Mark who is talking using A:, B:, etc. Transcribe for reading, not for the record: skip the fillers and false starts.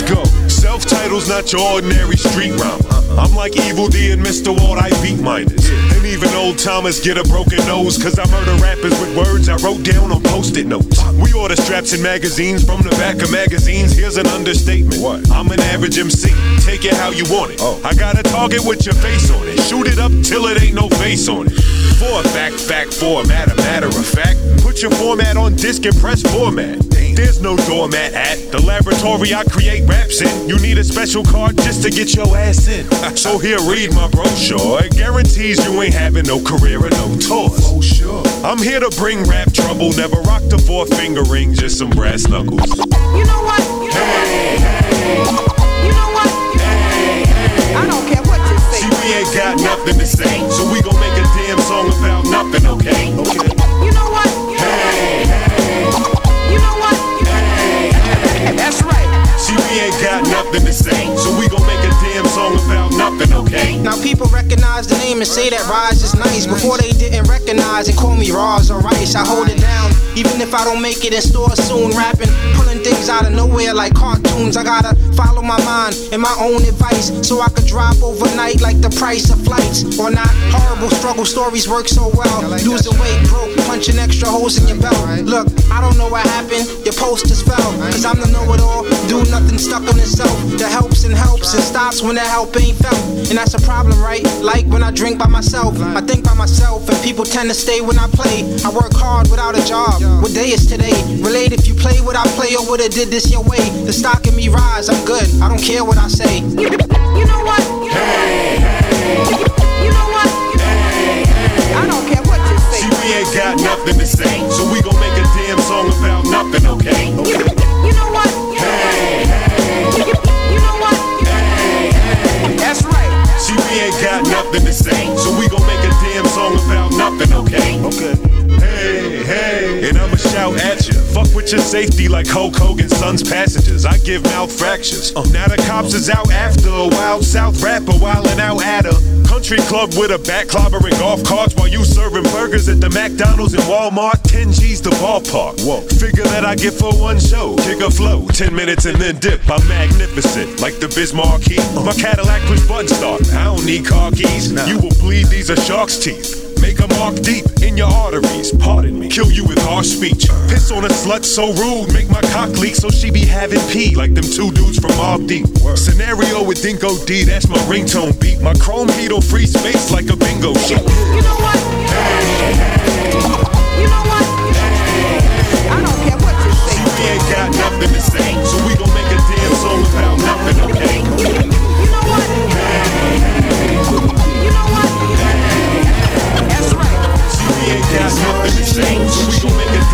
A: go. Self-title's not your ordinary street rhyme. I'm like Evil D and Mr. Walt, I beat minders. And even old timers get a broken nose, cause I murder rappers with words I wrote down on post-it notes. We order straps and magazines from the back of magazines. Here's an understatement. What? I'm an average MC. Take it how you want it. I got a target with your face on it. Shoot it up till it ain't no face on it. For a fact, for a matter of fact. Put your format on disc and press format. There's no doormat at the laboratory I create raps in. You need a special card just to get your ass in. So here, read my brochure. It guarantees you ain't having no career or no tours. Oh, sure. I'm here to bring rap trouble. Never rock the four-finger ring, just some brass knuckles.
B: You know what? Hey. You know what? Hey. I don't care what you say.
A: See, we ain't got nothing to say, so we gon' make a damn song about nothing, okay?
B: You know what? Hey. You know what? Hey. That's right.
A: See, we ain't got nothing to say, so we gon' make a damn song about nothing, okay?
C: Now people recognize the name and say that Rise is nice. Before they didn't recognize and call me Roz or Rice. I hold it down, even if I don't make it in stores soon. Rapping, pulling things out of nowhere like cartoons. I gotta follow my mind and my own advice, so I could drop overnight like the price of flights. Or not, horrible struggle stories work so well. Losing weight, broke, punching extra holes in your belt. Look, I don't know what happened, your posters fell. Cause I'm the know-it-all, do nothing stuck on itself. That helps and stops when the help ain't felt. And that's a problem, right? Like when I drink by myself, I think by myself, and people tend to stay when I play. I work hard without a job. What day is today? Relate if you play what I play or would've did this your way. The stock in me rise, I'm good, I don't care what I say.
B: You know what? Hey. You know what? Hey. I don't care what you say.
A: See, we ain't got nothing to say, so we gon' make a damn song about nothing, okay?
B: You know what? Hey. You know what? Hey. That's right.
A: See, we ain't got nothing to say, so we gon' make a damn song about nothing, okay? Hey, and I'ma shout at ya. Fuck with your safety like Hulk Hogan's son's passengers. I give mouth fractures. Now the cops is out after a wild South rapper wildin' out at a country club with a back clobbering golf carts while you serving burgers at the McDonald's and Walmart. 10 G's the ballpark. Whoa. Figure that I get for one show. Kick a flow, 10 minutes and then dip. I'm magnificent like the Bismarck heat. My Cadillac push button start. I don't need car keys. You will bleed, these are shark's teeth. Make a mark deep in your arteries, pardon me. Kill you with harsh speech. Piss on a slut so rude, make my cock leak so she be having pee like them two dudes from Mobb Deep. Scenario with Dingo D, that's my ringtone beat. My chrome heat'll free space like a bingo sheet.
B: You know what? Hey. You know what? Hey. I don't care what you say.
A: See, we ain't got nothing to say, so we gon' make a damn song about nothing, okay?
B: You know what? Hey. You know what? Hey. That's right.
A: See, we ain't got nothing to say, so we gon' make a